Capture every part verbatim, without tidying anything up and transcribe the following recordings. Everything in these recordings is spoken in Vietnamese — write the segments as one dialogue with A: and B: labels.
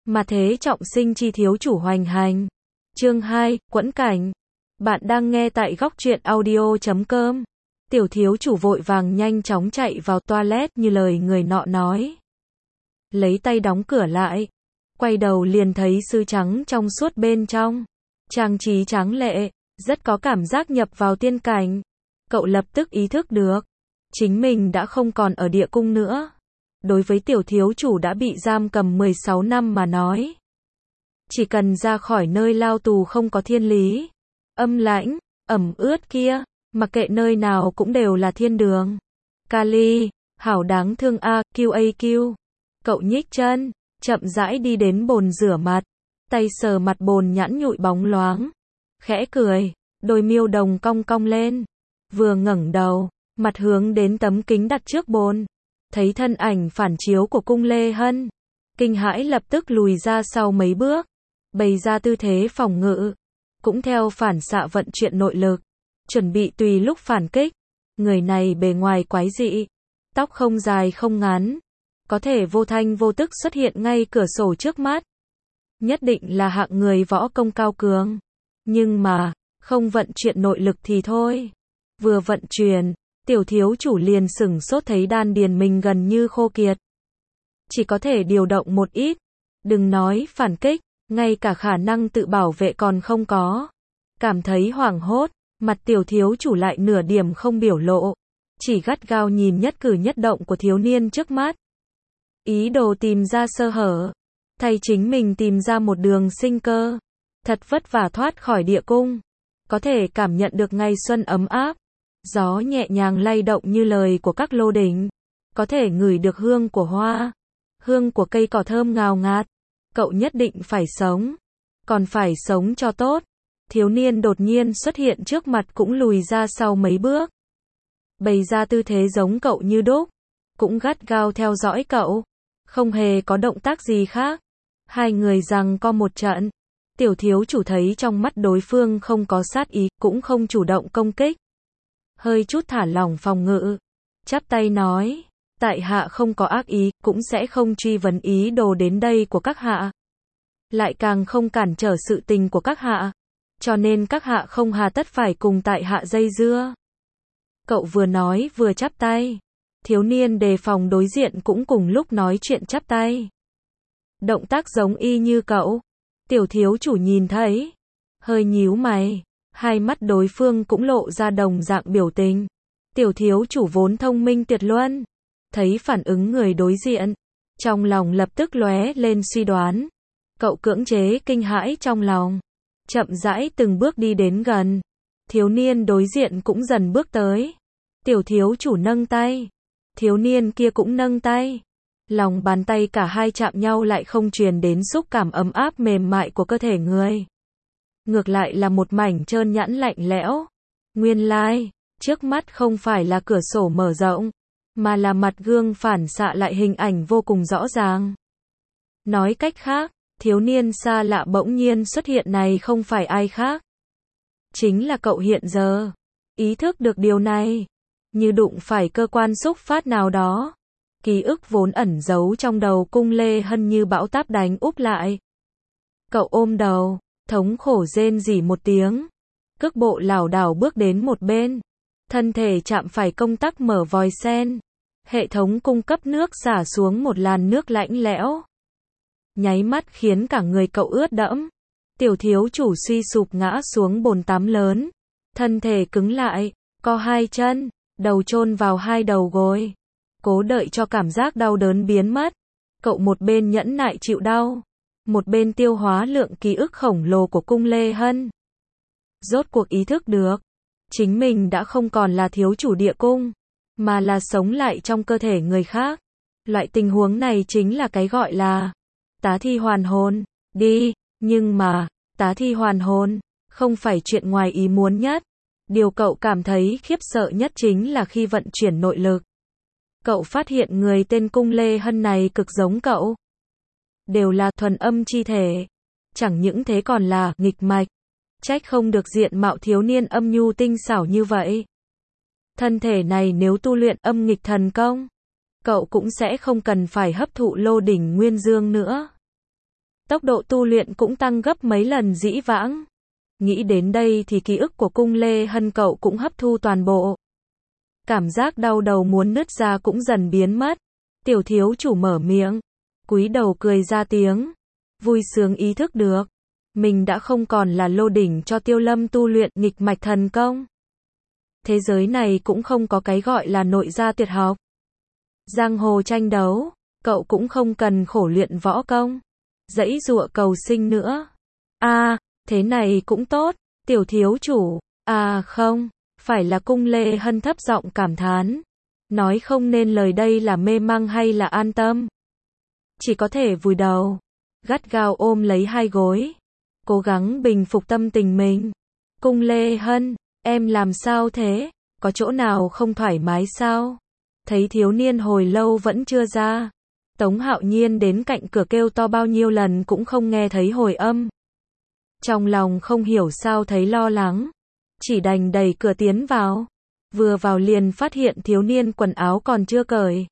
A: Mà thế trọng sinh chi thiếu chủ hoành hành. Chương hai, Quẫn cảnh. Bạn đang nghe tại góc truyện audio chấm com. Tiểu thiếu chủ vội vàng nhanh chóng chạy vào toilet như lời người nọ nói. Lấy tay đóng cửa lại. Quay đầu liền thấy sư trắng trong suốt bên trong. Trang trí tráng lệ, rất có cảm giác nhập vào tiên cảnh. Cậu lập tức ý thức được. Chính mình đã không còn ở địa cung nữa. Đối với tiểu thiếu chủ đã bị giam cầm mười sáu năm mà nói. Chỉ cần ra khỏi nơi lao tù không có thiên lý. Âm lãnh, ẩm ướt kia, mặc kệ nơi nào cũng đều là thiên đường. Kali, hảo đáng thương a, quy a quy. Cậu nhích chân, chậm rãi đi đến bồn rửa mặt. Tay sờ mặt bồn nhẵn nhụi bóng loáng. Khẽ cười, đôi miêu đồng cong cong lên. Vừa ngẩng đầu, mặt hướng đến tấm kính đặt trước bồn. Thấy thân ảnh phản chiếu của cung Lê Hân. Kinh hãi lập tức lùi ra sau mấy bước. Bày ra tư thế phòng ngự. Cũng theo phản xạ vận chuyển nội lực. Chuẩn bị tùy lúc phản kích. Người này bề ngoài quái dị. Tóc không dài không ngắn. Có thể vô thanh vô tức xuất hiện ngay cửa sổ trước mắt. Nhất định là hạng người võ công cao cường. Nhưng mà, không vận chuyển nội lực thì thôi. Vừa vận chuyển, tiểu thiếu chủ liền sửng sốt thấy đan điền mình gần như khô kiệt. Chỉ có thể điều động một ít. Đừng nói phản kích, ngay cả khả năng tự bảo vệ còn không có. Cảm thấy hoảng hốt, mặt tiểu thiếu chủ lại nửa điểm không biểu lộ. Chỉ gắt gao nhìn nhất cử nhất động của thiếu niên trước mắt. Ý đồ tìm ra sơ hở. Thay chính mình tìm ra một đường sinh cơ. Thật vất vả thoát khỏi địa cung. Có thể cảm nhận được ngày xuân ấm áp. Gió nhẹ nhàng lay động như lời của các lô đỉnh. Có thể ngửi được hương của hoa. Hương của cây cỏ thơm ngào ngạt. Cậu nhất định phải sống. Còn phải sống cho tốt. Thiếu niên đột nhiên xuất hiện trước mặt cũng lùi ra sau mấy bước. Bày ra tư thế giống cậu như đúc. Cũng gắt gao theo dõi cậu. Không hề có động tác gì khác. Hai người giằng co một trận. Tiểu thiếu chủ thấy trong mắt đối phương không có sát ý, cũng không chủ động công kích. Hơi chút thả lỏng phòng ngự. Chắp tay nói, tại hạ không có ác ý, cũng sẽ không truy vấn ý đồ đến đây của các hạ. Lại càng không cản trở sự tình của các hạ. Cho nên các hạ không hà tất phải cùng tại hạ dây dưa. Cậu vừa nói vừa chắp tay. Thiếu niên đề phòng đối diện cũng cùng lúc nói chuyện chắp tay. Động tác giống y như cậu. Tiểu thiếu chủ nhìn thấy. Hơi nhíu mày. Hai mắt đối phương cũng lộ ra đồng dạng biểu tình. Tiểu thiếu chủ vốn thông minh tuyệt luân. Thấy phản ứng người đối diện. Trong lòng lập tức lóe lên suy đoán. Cậu cưỡng chế kinh hãi trong lòng. Chậm rãi từng bước đi đến gần. Thiếu niên đối diện cũng dần bước tới. Tiểu thiếu chủ nâng tay. Thiếu niên kia cũng nâng tay. Lòng bàn tay cả hai chạm nhau lại không truyền đến xúc cảm ấm áp mềm mại của cơ thể người. Ngược lại là một mảnh trơn nhẵn lạnh lẽo. Nguyên lai, trước mắt không phải là cửa sổ mở rộng, mà là mặt gương phản xạ lại hình ảnh vô cùng rõ ràng. Nói cách khác, thiếu niên xa lạ bỗng nhiên xuất hiện này không phải ai khác. Chính là cậu hiện giờ. Ý thức được điều này. Như đụng phải cơ quan xúc phát nào đó. Ký ức vốn ẩn giấu trong đầu cung Lê Hân như bão táp đánh úp lại. Cậu ôm đầu, thống khổ rên rỉ một tiếng. Cước bộ lảo đảo bước đến một bên. Thân thể chạm phải công tắc mở vòi sen. Hệ thống cung cấp nước xả xuống một làn nước lạnh lẽo. Nháy mắt khiến cả người cậu ướt đẫm. Tiểu thiếu chủ suy sụp ngã xuống bồn tắm lớn. Thân thể cứng lại, co hai chân, đầu chôn vào hai đầu gối. Cố đợi cho cảm giác đau đớn biến mất. Cậu một bên nhẫn nại chịu đau. Một bên tiêu hóa lượng ký ức khổng lồ của cung Lê Hân. Rốt cuộc ý thức được. Chính mình đã không còn là thiếu chủ địa cung. Mà là sống lại trong cơ thể người khác. Loại tình huống này chính là cái gọi là tá thi hoàn hồn. Đi, nhưng mà, tá thi hoàn hồn, không phải chuyện ngoài ý muốn nhất. Điều cậu cảm thấy khiếp sợ nhất chính là khi vận chuyển nội lực. Cậu phát hiện người tên cung Lê Hân này cực giống cậu. Đều là thuần âm chi thể. Chẳng những thế còn là nghịch mạch. Trách không được diện mạo thiếu niên âm nhu tinh xảo như vậy. Thân thể này nếu tu luyện âm nghịch thần công, cậu cũng sẽ không cần phải hấp thụ lô đỉnh nguyên dương nữa. Tốc độ tu luyện cũng tăng gấp mấy lần dĩ vãng. Nghĩ đến đây thì ký ức của Cung Lê Hân cậu cũng hấp thu toàn bộ. Cảm giác đau đầu muốn nứt ra cũng dần biến mất. Tiểu thiếu chủ mở miệng, cúi đầu cười ra tiếng, vui sướng ý thức được, mình đã không còn là lô đỉnh cho Tiêu Lâm tu luyện nghịch mạch thần công. Thế giới này cũng không có cái gọi là nội gia tuyệt học. Giang hồ tranh đấu, cậu cũng không cần khổ luyện võ công, giãy giụa cầu sinh nữa. À, thế này cũng tốt, tiểu thiếu chủ. À không, phải là Cung Lê Hân thấp giọng cảm thán. Nói không nên lời đây là mê mang hay là an tâm. Chỉ có thể vùi đầu, gắt gao ôm lấy hai gối, cố gắng bình phục tâm tình mình. Cung Lê Hân, em làm sao thế? Có chỗ nào không thoải mái sao? Thấy thiếu niên hồi lâu vẫn chưa ra. Tống Hạo Nhiên đến cạnh cửa kêu to bao nhiêu lần cũng không nghe thấy hồi âm. Trong lòng không hiểu sao thấy lo lắng, chỉ đành đẩy cửa tiến vào. Vừa vào liền phát hiện thiếu niên quần áo còn chưa cởi,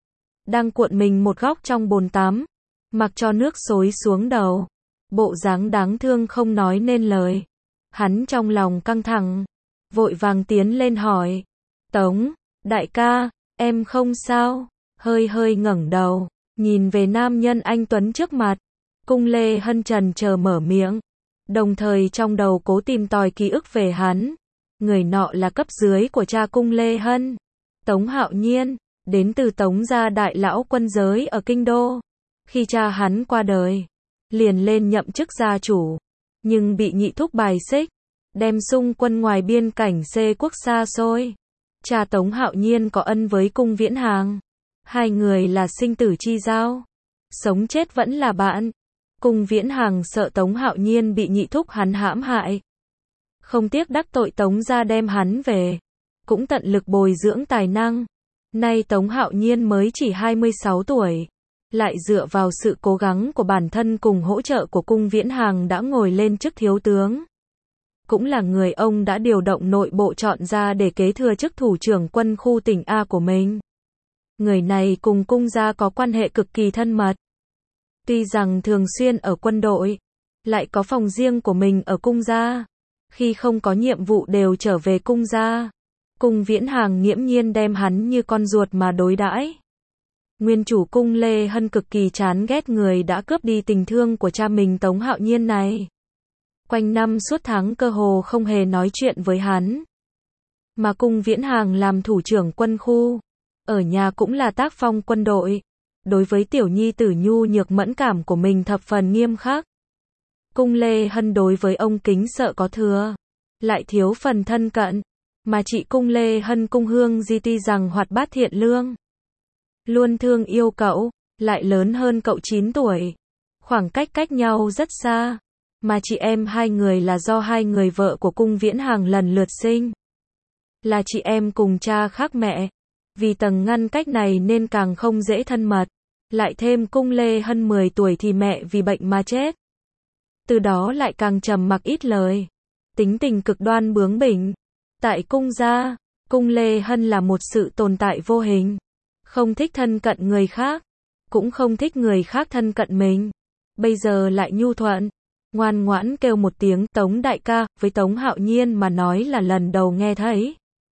A: đang cuộn mình một góc trong bồn tắm, mặc cho nước xối xuống đầu, bộ dáng đáng thương không nói nên lời. Hắn trong lòng căng thẳng, vội vàng tiến lên hỏi, Tống, đại ca, em không sao? Hơi hơi ngẩng đầu, nhìn về nam nhân anh tuấn trước mặt. Cung Lê Hân trần chờ mở miệng, đồng thời trong đầu cố tìm tòi ký ức về hắn. Người nọ là cấp dưới của cha Cung Lê Hân, Tống Hạo Nhiên, đến từ Tống gia đại lão quân giới ở Kinh Đô. Khi cha hắn qua đời, liền lên nhậm chức gia chủ, nhưng bị nhị thúc bài xích, đem xung quân ngoài biên cảnh xê quốc xa xôi. Cha Tống Hạo Nhiên có ân với Cung Viễn Hàng, hai người là sinh tử chi giao, sống chết vẫn là bạn. Cung Viễn Hàng sợ Tống Hạo Nhiên bị nhị thúc hắn hãm hại, không tiếc đắc tội Tống gia đem hắn về, cũng tận lực bồi dưỡng tài năng. Nay Tống Hạo Nhiên mới chỉ hai mươi sáu tuổi, lại dựa vào sự cố gắng của bản thân cùng hỗ trợ của Cung Viễn Hàng đã ngồi lên chức thiếu tướng. Cũng là người ông đã điều động nội bộ chọn ra để kế thừa chức thủ trưởng quân khu tỉnh A của mình. Người này cùng Cung gia có quan hệ cực kỳ thân mật. Tuy rằng thường xuyên ở quân đội, lại có phòng riêng của mình ở Cung gia. Khi không có nhiệm vụ đều trở về Cung gia. Cung Viễn Hàng nghiễm nhiên đem hắn như con ruột mà đối đãi. Nguyên chủ Cung Lê Hân cực kỳ chán ghét người đã cướp đi tình thương của cha mình Tống Hạo Nhiên này. Quanh năm suốt tháng cơ hồ không hề nói chuyện với hắn. Mà Cung Viễn Hàng làm thủ trưởng quân khu, ở nhà cũng là tác phong quân đội. Đối với tiểu nhi tử nhu nhược mẫn cảm của mình thập phần nghiêm khắc. Cung Lê Hân đối với ông kính sợ có thừa, lại thiếu phần thân cận. Mà chị Cung Lê Hân Cung Hương Di tuy rằng hoạt bát thiện lương, luôn thương yêu cậu, lại lớn hơn cậu chín tuổi. Khoảng cách cách nhau rất xa. Mà chị em hai người là do hai người vợ của Cung Viễn Hàng lần lượt sinh. Là chị em cùng cha khác mẹ. Vì tầng ngăn cách này nên càng không dễ thân mật. Lại thêm Cung Lê Hân mười tuổi thì mẹ vì bệnh mà chết. Từ đó lại càng trầm mặc ít lời. Tính tình cực đoan bướng bỉnh. Tại Cung gia, Cung Lê Hân là một sự tồn tại vô hình. Không thích thân cận người khác, cũng không thích người khác thân cận mình. Bây giờ lại nhu thuận, ngoan ngoãn kêu một tiếng Tống đại ca, với Tống Hạo Nhiên mà nói là lần đầu nghe thấy.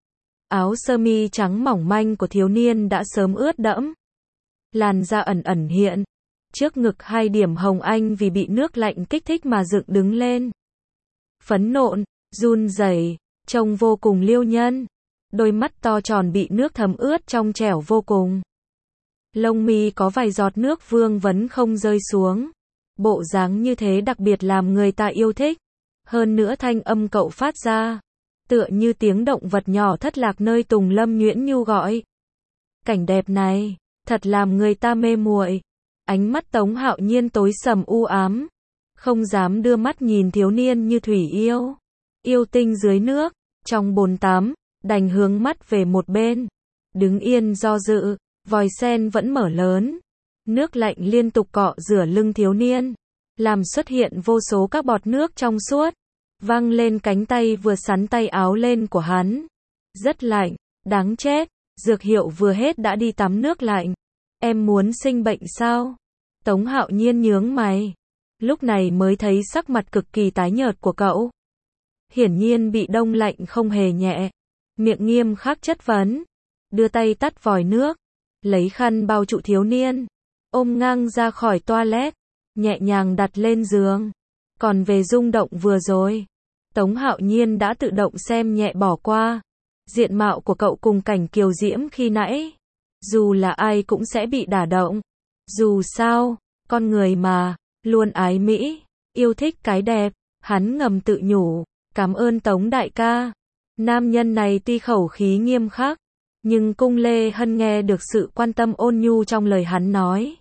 A: Áo sơ mi trắng mỏng manh của thiếu niên đã sớm ướt đẫm. Làn da ẩn ẩn hiện. Trước ngực hai điểm hồng anh vì bị nước lạnh kích thích mà dựng đứng lên. Phấn nộn, run rẩy, trông vô cùng liêu nhân. Đôi mắt to tròn bị nước thấm ướt trong trẻo vô cùng. Lông mi có vài giọt nước vương vấn không rơi xuống. Bộ dáng như thế đặc biệt làm người ta yêu thích. Hơn nữa thanh âm cậu phát ra, tựa như tiếng động vật nhỏ thất lạc nơi tùng lâm nhuyễn nhu gọi. Cảnh đẹp này, thật làm người ta mê muội. Ánh mắt Tống Hạo Nhiên tối sầm u ám, không dám đưa mắt nhìn thiếu niên như thủy yêu. Yêu tinh dưới nước, trong bồn tắm, đành hướng mắt về một bên. Đứng yên do dự, vòi sen vẫn mở lớn. Nước lạnh liên tục cọ rửa lưng thiếu niên, làm xuất hiện vô số các bọt nước trong suốt, văng lên cánh tay vừa sắn tay áo lên của hắn. Rất lạnh, đáng chết, dược hiệu vừa hết đã đi tắm nước lạnh. Em muốn sinh bệnh sao? Tống Hạo Nhiên nhướng mày. lúc này mới thấy sắc mặt cực kỳ tái nhợt của cậu. Hiển nhiên bị đông lạnh không hề nhẹ, miệng nghiêm khắc chất vấn, đưa tay tắt vòi nước, lấy khăn bao trụ thiếu niên, ôm ngang ra khỏi toilet, nhẹ nhàng đặt lên giường. Còn về rung động vừa rồi, Tống Hạo Nhiên đã tự động xem nhẹ bỏ qua. Diện mạo của cậu cùng cảnh kiều diễm khi nãy, dù là ai cũng sẽ bị đả động. Dù sao, con người mà, luôn ái mỹ, yêu thích cái đẹp, hắn ngầm tự nhủ, cảm ơn Tống đại ca. Nam nhân này tuy khẩu khí nghiêm khắc, nhưng Cung Lê Hân nghe được sự quan tâm ôn nhu trong lời hắn nói.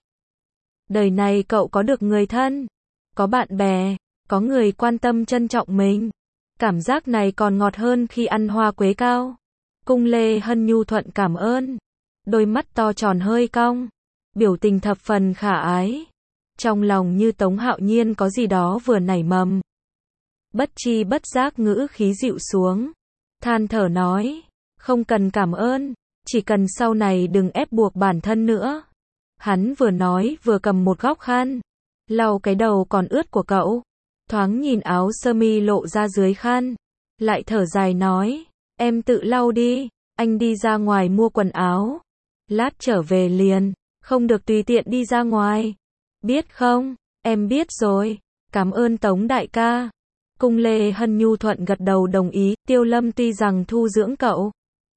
A: Đời này cậu có được người thân, có bạn bè, có người quan tâm trân trọng mình. Cảm giác này còn ngọt hơn khi ăn hoa quế cao. Cung Lê Hân nhu thuận cảm ơn, đôi mắt to tròn hơi cong, biểu tình thập phần khả ái. Trong lòng như Tống Hạo Nhiên có gì đó vừa nảy mầm. Bất chi bất giác ngữ khí dịu xuống, than thở nói, không cần cảm ơn, chỉ cần sau này đừng ép buộc bản thân nữa. Hắn vừa nói vừa cầm một góc khăn, lau cái đầu còn ướt của cậu, thoáng nhìn áo sơ mi lộ ra dưới khăn, lại thở dài nói, em tự lau đi, anh đi ra ngoài mua quần áo, lát trở về liền, không được tùy tiện đi ra ngoài, biết không? Em biết rồi, cảm ơn Tống đại ca. Cung Lê Hân nhu thuận gật đầu đồng ý. Tiêu Lâm tuy rằng thu dưỡng cậu,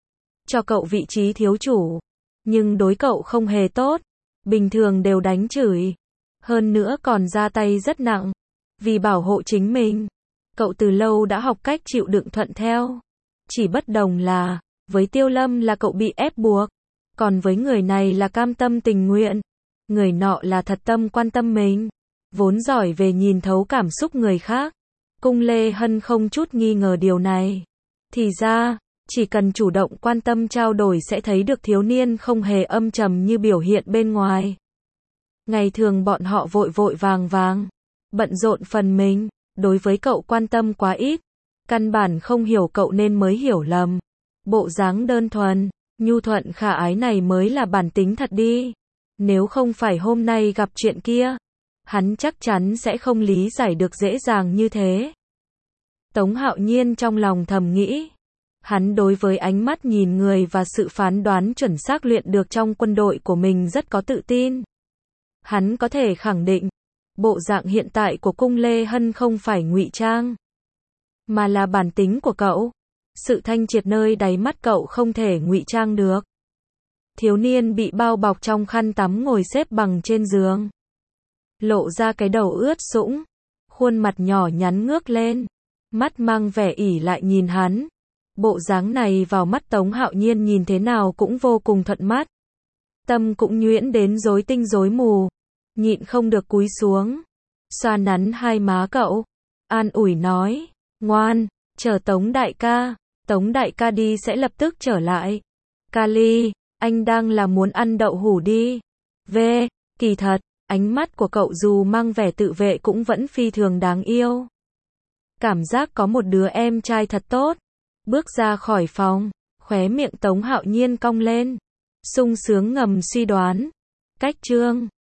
A: cho cậu vị trí thiếu chủ, nhưng đối cậu không hề tốt, bình thường đều đánh chửi, hơn nữa còn ra tay rất nặng. Vì bảo hộ chính mình, cậu từ lâu đã học cách chịu đựng thuận theo. Chỉ bất đồng là, với Tiêu Lâm là cậu bị ép buộc, còn với người này là cam tâm tình nguyện. Người nọ là thật tâm quan tâm mình, vốn giỏi về nhìn thấu cảm xúc người khác. Cung Lê Hân không chút nghi ngờ điều này. Thì ra, chỉ cần chủ động quan tâm trao đổi sẽ thấy được thiếu niên không hề âm trầm như biểu hiện bên ngoài. Ngày thường bọn họ vội vội vàng vàng, bận rộn phần mình, đối với cậu quan tâm quá ít, căn bản không hiểu cậu nên mới hiểu lầm. Bộ dáng đơn thuần, nhu thuận khả ái này mới là bản tính thật đi. Nếu không phải hôm nay gặp chuyện kia, hắn chắc chắn sẽ không lý giải được dễ dàng như thế. Tống Hạo Nhiên trong lòng thầm nghĩ, hắn đối với ánh mắt nhìn người và sự phán đoán chuẩn xác luyện được trong quân đội của mình rất có tự tin. Hắn có thể khẳng định, bộ dạng hiện tại của Cung Lê Hân không phải ngụy trang, mà là bản tính của cậu. Sự thanh triệt nơi đáy mắt cậu không thể ngụy trang được. Thiếu niên bị bao bọc trong khăn tắm ngồi xếp bằng trên giường, lộ ra cái đầu ướt sũng, khuôn mặt nhỏ nhắn ngước lên, mắt mang vẻ ỉ lại nhìn hắn. Bộ dáng này vào mắt Tống Hạo Nhiên nhìn thế nào cũng vô cùng thuận mắt. Tâm cũng nhuyễn đến rối tinh rối mù, nhịn không được cúi xuống, xoa nắn hai má cậu, an ủi nói, ngoan, chờ Tống đại ca, Tống đại ca đi sẽ lập tức trở lại. Kali, anh đang là muốn ăn đậu hủ đi. Về, kỳ thật, ánh mắt của cậu dù mang vẻ tự vệ cũng vẫn phi thường đáng yêu. Cảm giác có một đứa em trai thật tốt. Bước ra khỏi phòng, khóe miệng Tống Hạo Nhiên cong lên, sung sướng ngầm suy đoán. Cách chương